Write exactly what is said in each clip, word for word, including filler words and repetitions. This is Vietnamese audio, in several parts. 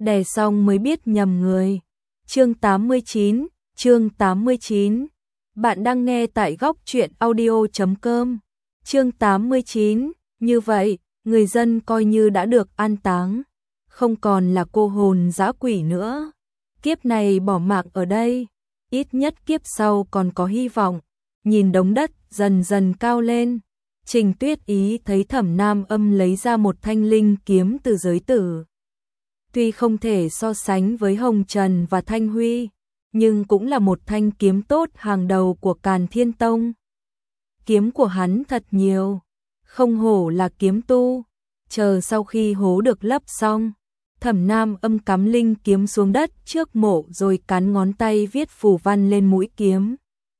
đè xong mới biết nhầm người. Chương tám mươi chín, chương tám mươi chín. Bạn đang nghe tại góc truyện audio chấm com. Chương tám mươi chín, như vậy, người dân coi như đã được an táng, không còn là cô hồn dã quỷ nữa. Kiếp này bỏ mạng ở đây, ít nhất kiếp sau còn có hy vọng. Nhìn đống đất dần dần cao lên, Trình Tuyết Ý thấy Thẩm Nam Âm lấy ra một thanh linh kiếm từ giới tử. Tuy không thể so sánh với Hồng Trần và Thanh Huy, nhưng cũng là một thanh kiếm tốt hàng đầu của Càn Thiên Tông. Kiếm của hắn thật nhiều, không hổ là kiếm tu. Chờ sau khi hố được lấp xong, Thẩm Nam Âm cắm linh kiếm xuống đất trước mộ rồi cắn ngón tay viết phù văn lên mũi kiếm.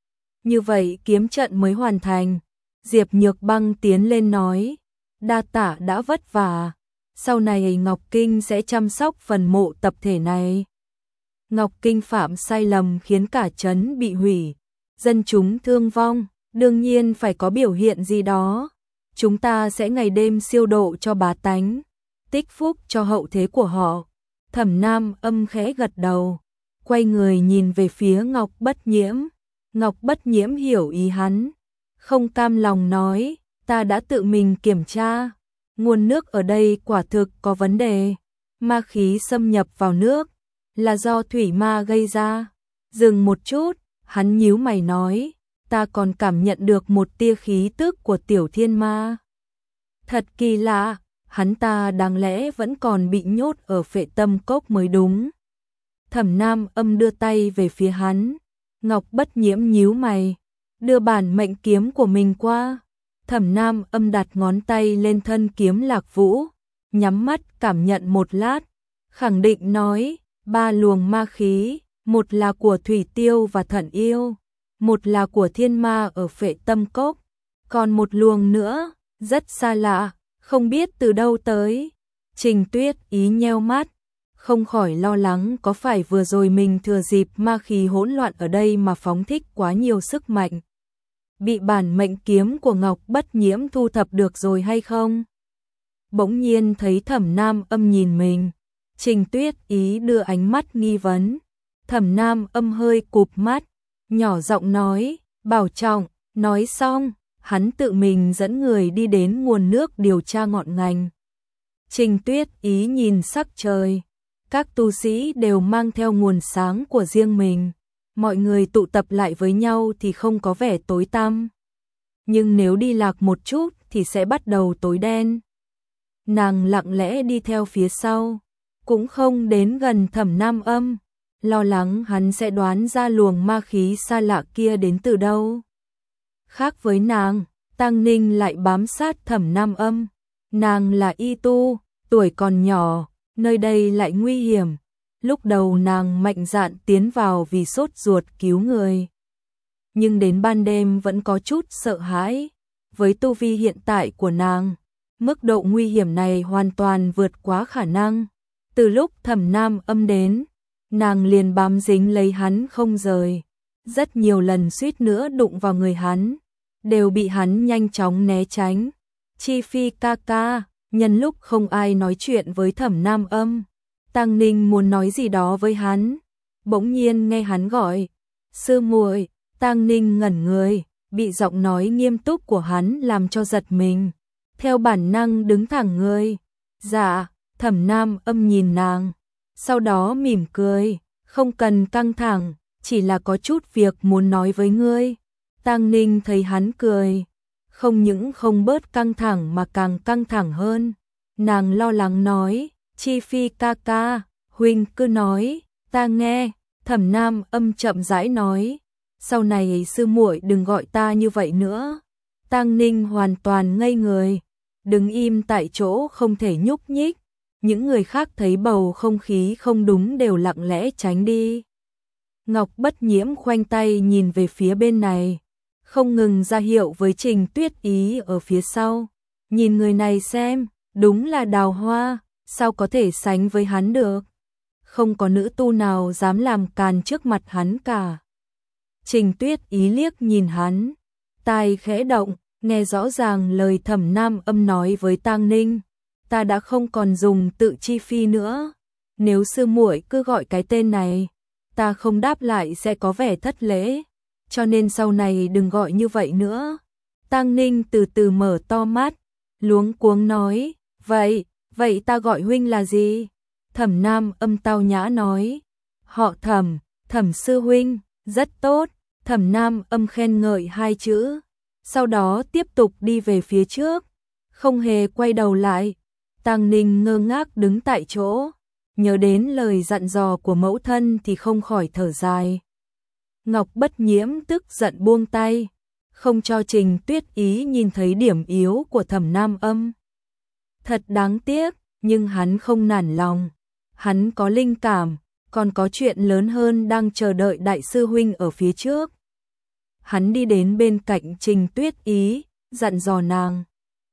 Như vậy kiếm trận mới hoàn thành. Diệp Nhược Băng tiến lên nói, đa tạ đã vất vả, sau này Ngọc Kinh sẽ chăm sóc phần mộ tập thể này. Ngọc Kinh phạm sai lầm khiến cả trấn bị hủy, dân chúng thương vong, đương nhiên phải có biểu hiện gì đó. Chúng ta sẽ ngày đêm siêu độ cho bá tánh, tích phúc cho hậu thế của họ. Thẩm Nam Âm khẽ gật đầu, quay người nhìn về phía Ngọc Bất Nhiễm. Ngọc Bất Nhiễm hiểu ý hắn, không cam lòng nói, ta đã tự mình kiểm tra, nguồn nước ở đây quả thực có vấn đề, ma khí xâm nhập vào nước, là do thủy ma gây ra. Dừng một chút, hắn nhíu mày nói, ta còn cảm nhận được một tia khí tức của tiểu thiên ma. Thật kỳ lạ, hắn ta đáng lẽ vẫn còn bị nhốt ở Phệ Tâm Cốc mới đúng. Thẩm Nam Âm đưa tay về phía hắn, Ngọc Bất Nhiễm nhíu mày, đưa bản mệnh kiếm của mình qua. Thẩm Nam Âm đặt ngón tay lên thân kiếm Lạc Vũ, nhắm mắt cảm nhận một lát, khẳng định nói, ba luồng ma khí, một là của Thủy Tiêu và Thận Yêu, một là của thiên ma ở Phệ Tâm Cốc, còn một luồng nữa, rất xa lạ, không biết từ đâu tới. Trình Tuyết Ý nheo mắt, không khỏi lo lắng có phải vừa rồi mình thừa dịp ma khí hỗn loạn ở đây mà phóng thích quá nhiều sức mạnh, bị bản mệnh kiếm của Ngọc Bất Nhiễm thu thập được rồi hay không. Bỗng nhiên thấy Thẩm Nam Âm nhìn mình, Trình Tuyết Ý đưa ánh mắt nghi vấn. Thẩm Nam Âm hơi cụp mắt, nhỏ giọng nói, bảo trọng. Nói xong, hắn tự mình dẫn người đi đến nguồn nước điều tra ngọn ngành. Trình Tuyết Ý nhìn sắc trời, các tu sĩ đều mang theo nguồn sáng của riêng mình, mọi người tụ tập lại với nhau thì không có vẻ tối tăm, nhưng nếu đi lạc một chút thì sẽ bắt đầu tối đen. Nàng lặng lẽ đi theo phía sau, cũng không đến gần Thẩm Nam Âm, lo lắng hắn sẽ đoán ra luồng ma khí xa lạ kia đến từ đâu. Khác với nàng, Tăng Ninh lại bám sát Thẩm Nam Âm. Nàng là y tu, tuổi còn nhỏ, nơi đây lại nguy hiểm. Lúc đầu nàng mạnh dạn tiến vào vì sốt ruột cứu người, nhưng đến ban đêm vẫn có chút sợ hãi. Với tu vi hiện tại của nàng, mức độ nguy hiểm này hoàn toàn vượt quá khả năng. Từ lúc Thẩm Nam Âm đến, nàng liền bám dính lấy hắn không rời, rất nhiều lần suýt nữa đụng vào người hắn, đều bị hắn nhanh chóng né tránh. Chi Phi ca ca, nhân lúc không ai nói chuyện với Thẩm Nam Âm, Tăng Ninh muốn nói gì đó với hắn, bỗng nhiên nghe hắn gọi, sư muội. Tăng Ninh ngẩn người, bị giọng nói nghiêm túc của hắn làm cho giật mình, theo bản năng đứng thẳng người. Dạ. Thẩm Nam Âm nhìn nàng, sau đó mỉm cười, không cần căng thẳng, chỉ là có chút việc muốn nói với ngươi. Tăng Ninh thấy hắn cười, không những không bớt căng thẳng mà càng căng thẳng hơn. Nàng lo lắng nói, Chi Phi ca ca, huynh cứ nói, ta nghe. Thẩm Nam Âm chậm rãi nói, sau này sư muội đừng gọi ta như vậy nữa. Tăng Ninh hoàn toàn ngây người, đứng im tại chỗ không thể nhúc nhích. Những người khác thấy bầu không khí không đúng đều lặng lẽ tránh đi. Ngọc Bất Nhiễm khoanh tay nhìn về phía bên này, không ngừng ra hiệu với Trình Tuyết Ý ở phía sau. Nhìn người này xem, đúng là đào hoa, sao có thể sánh với hắn được. Không có nữ tu nào dám làm càn trước mặt hắn cả. Trình Tuyết Ý liếc nhìn hắn, tai khẽ động, nghe rõ ràng lời Thẩm Nam Âm nói với Tăng Ninh. Ta đã không còn dùng tự Chi Phi nữa, nếu sư muội cứ gọi cái tên này, ta không đáp lại sẽ có vẻ thất lễ, cho nên sau này đừng gọi như vậy nữa. Tang Ninh từ từ mở to mắt, luống cuống nói, vậy, vậy ta gọi huynh là gì? Thẩm Nam Âm tao nhã nói, họ Thẩm, Thẩm sư huynh, rất tốt. Thẩm Nam Âm khen ngợi hai chữ, sau đó tiếp tục đi về phía trước, không hề quay đầu lại. Tang Ninh ngơ ngác đứng tại chỗ, nhớ đến lời dặn dò của mẫu thân thì không khỏi thở dài. Ngọc Bất Nhiễm tức giận buông tay, không cho Trình Tuyết Ý nhìn thấy điểm yếu của Thẩm Nam Âm. Thật đáng tiếc, nhưng hắn không nản lòng. Hắn có linh cảm, còn có chuyện lớn hơn đang chờ đợi đại sư huynh ở phía trước. Hắn đi đến bên cạnh Trình Tuyết Ý, dặn dò nàng.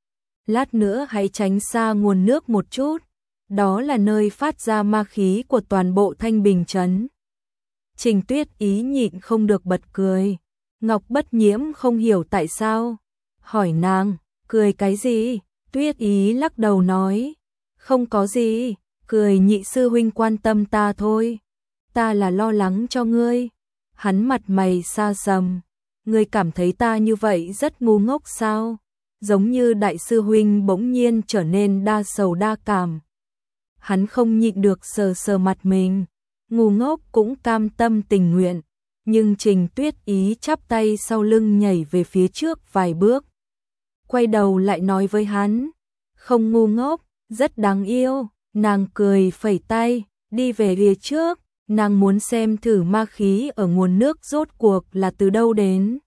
Lát nữa hãy tránh xa nguồn nước một chút, đó là nơi phát ra ma khí của toàn bộ Thanh Bình trấn. Trình Tuyết Ý nhịn không được bật cười. Ngọc Bất Nhiễm không hiểu tại sao, hỏi nàng, cười cái gì? Tuyết Ý lắc đầu nói, không có gì, cười nhị sư huynh quan tâm ta thôi, ta là lo lắng cho ngươi. Hắn mặt mày xa sầm, ngươi cảm thấy ta như vậy rất ngu ngốc sao? Giống như đại sư huynh bỗng nhiên trở nên đa sầu đa cảm. Hắn không nhịn được sờ sờ mặt mình, ngu ngốc cũng cam tâm tình nguyện. Nhưng Trình Tuyết Ý chắp tay sau lưng nhảy về phía trước vài bước, quay đầu lại nói với hắn, không ngu ngốc, rất đáng yêu. Nàng cười phẩy tay, đi về phía trước, nàng muốn xem thử ma khí ở nguồn nước rốt cuộc là từ đâu đến.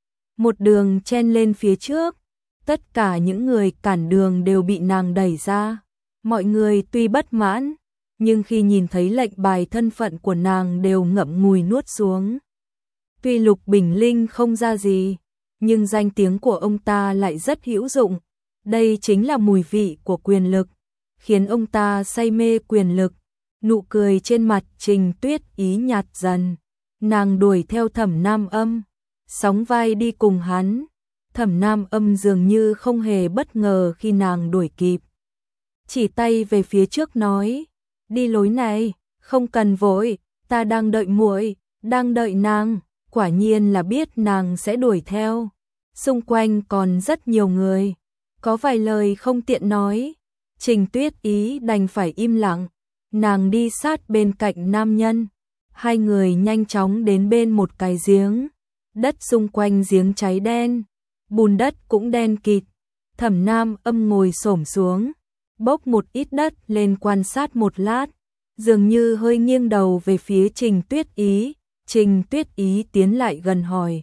Một đường chen lên phía trước, tất cả những người cản đường đều bị nàng đẩy ra. Mọi người tuy bất mãn, nhưng khi nhìn thấy lệnh bài thân phận của nàng đều ngậm ngùi nuốt xuống. Tuy Lục Bình Linh không ra gì, nhưng danh tiếng của ông ta lại rất hữu dụng. Đây chính là mùi vị của quyền lực, khiến ông ta say mê quyền lực. Nụ cười trên mặt Trình Tuyết Ý nhạt dần. Nàng đuổi theo Thẩm Nam Âm, sóng vai đi cùng hắn. Thẩm Nam Âm dường như không hề bất ngờ khi nàng đuổi kịp. Chỉ tay về phía trước nói, đi lối này, không cần vội, ta đang đợi muội, đang đợi nàng. Quả nhiên là biết nàng sẽ đuổi theo. Xung quanh còn rất nhiều người, có vài lời không tiện nói. Trình Tuyết Ý đành phải im lặng. Nàng đi sát bên cạnh nam nhân. Hai người nhanh chóng đến bên một cái giếng. Đất xung quanh giếng cháy đen, bùn đất cũng đen kịt. Thẩm Nam Âm ngồi xổm xuống, bốc một ít đất lên quan sát một lát, dường như hơi nghiêng đầu về phía Trình Tuyết Ý. Trình Tuyết Ý tiến lại gần hỏi,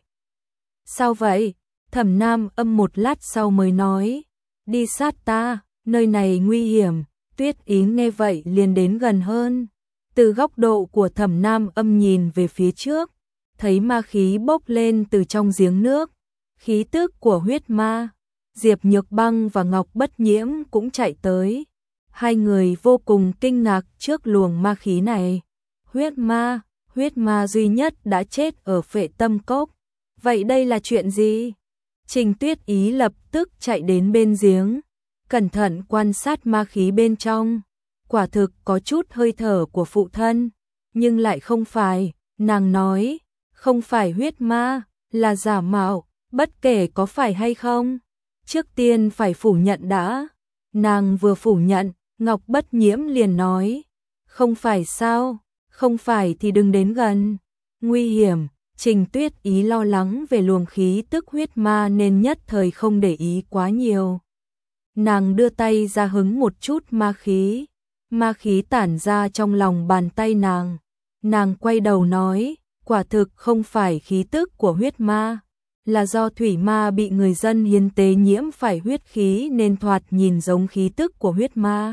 sao vậy? Thẩm Nam Âm một lát sau mới nói, đi sát ta, nơi này nguy hiểm. Tuyết Ý nghe vậy liền đến gần hơn. Từ góc độ của Thẩm Nam Âm nhìn về phía trước, thấy ma khí bốc lên từ trong giếng nước, khí tức của huyết ma. Diệp Nhược Băng và Ngọc Bất Nhiễm cũng chạy tới. Hai người vô cùng kinh ngạc trước luồng ma khí này. Huyết ma, huyết ma duy nhất đã chết ở Phệ Tâm Cốc. Vậy đây là chuyện gì? Trình Tuyết Ý lập tức chạy đến bên giếng, cẩn thận quan sát ma khí bên trong. Quả thực có chút hơi thở của phụ thân, nhưng lại không phải. Nàng nói, không phải huyết ma, là giả mạo, bất kể có phải hay không. Trước tiên phải phủ nhận đã. Nàng vừa phủ nhận, Ngọc Bất Nhiễm liền nói, không phải sao, không phải thì đừng đến gần. Nguy hiểm. Trình Tuyết Ý lo lắng về luồng khí tức huyết ma nên nhất thời không để ý quá nhiều. Nàng đưa tay ra hứng một chút ma khí. Ma khí tản ra trong lòng bàn tay nàng. Nàng quay đầu nói, quả thực không phải khí tức của huyết ma, là do thủy ma bị người dân hiến tế nhiễm phải huyết khí nên thoạt nhìn giống khí tức của huyết ma.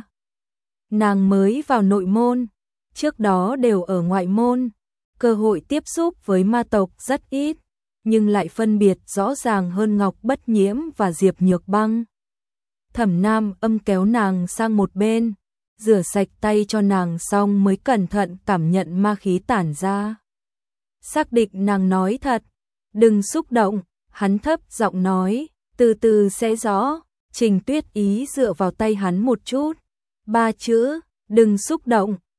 Nàng mới vào nội môn, trước đó đều ở ngoại môn, cơ hội tiếp xúc với ma tộc rất ít, nhưng lại phân biệt rõ ràng hơn Ngọc Bất Nhiễm và Diệp Nhược Băng. Thẩm Nam Âm kéo nàng sang một bên, rửa sạch tay cho nàng xong mới cẩn thận cảm nhận ma khí tản ra. Xác định nàng nói thật, đừng xúc động, hắn thấp giọng nói, từ từ sẽ rõ. Trình Tuyết Ý dựa vào tay hắn một chút, ba chữ, đừng xúc động,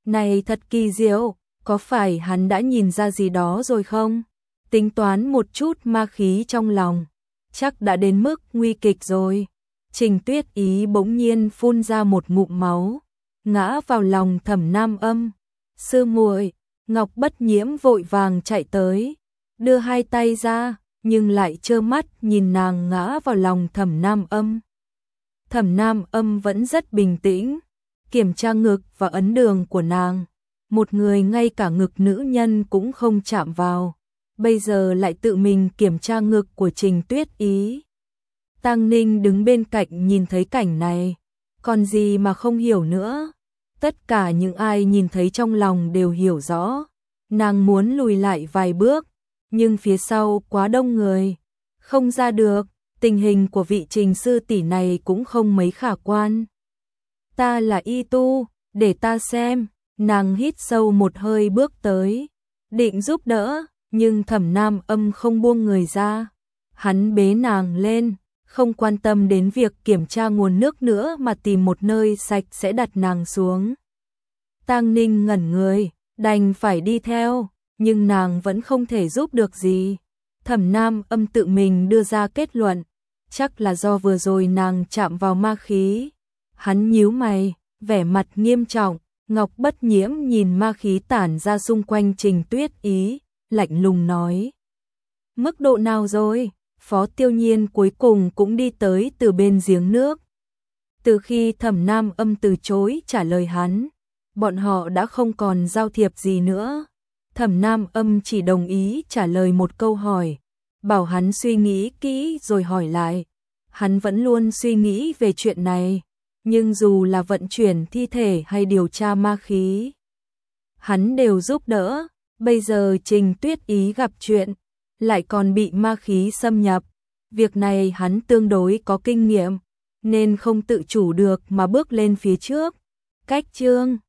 Này thật kỳ diệu, có phải hắn đã nhìn ra gì đó rồi không? Tính toán một chút ma khí trong lòng, chắc đã đến mức nguy kịch rồi. Trình Tuyết Ý bỗng nhiên phun ra một ngụm máu, ngã vào lòng Thẩm Nam Âm. Sư muội, Ngọc Bất Nhiễm vội vàng chạy tới, đưa hai tay ra, nhưng lại trơ mắt nhìn nàng ngã vào lòng Thẩm Nam Âm. Thẩm Nam Âm vẫn rất bình tĩnh, kiểm tra ngực và ấn đường của nàng. Một người ngay cả ngực nữ nhân cũng không chạm vào, bây giờ lại tự mình kiểm tra ngực của Trình Tuyết Ý. Tang Ninh đứng bên cạnh nhìn thấy cảnh này, còn gì mà không hiểu nữa. Tất cả những ai nhìn thấy trong lòng đều hiểu rõ. Nàng muốn lùi lại vài bước, nhưng phía sau quá đông người, không ra được. Tình hình của vị Trình sư tỷ này cũng không mấy khả quan. Ta là y tu, để ta xem. Nàng hít sâu một hơi bước tới, định giúp đỡ, nhưng Thẩm Nam Âm không buông người ra. Hắn bế nàng lên, không quan tâm đến việc kiểm tra nguồn nước nữa mà tìm một nơi sạch sẽ đặt nàng xuống. Tang Ninh ngẩn người, đành phải đi theo, nhưng nàng vẫn không thể giúp được gì. Thẩm Nam Âm tự mình đưa ra kết luận, chắc là do vừa rồi nàng chạm vào ma khí. Hắn nhíu mày, vẻ mặt nghiêm trọng. Ngọc Bất Nhiễm nhìn ma khí tản ra xung quanh Trình Tuyết Ý, lạnh lùng nói. Mức độ nào rồi? Phó Tiêu Nhiên cuối cùng cũng đi tới từ bên giếng nước. Từ khi Thẩm Nam Âm từ chối trả lời hắn, bọn họ đã không còn giao thiệp gì nữa. Thẩm Nam Âm chỉ đồng ý trả lời một câu hỏi, bảo hắn suy nghĩ kỹ rồi hỏi lại. Hắn vẫn luôn suy nghĩ về chuyện này, nhưng dù là vận chuyển thi thể hay điều tra ma khí, hắn đều giúp đỡ. Bây giờ Trình Tuyết Ý gặp chuyện, lại còn bị ma khí xâm nhập. Việc này hắn tương đối có kinh nghiệm, nên không tự chủ được mà bước lên phía trước. Cách chương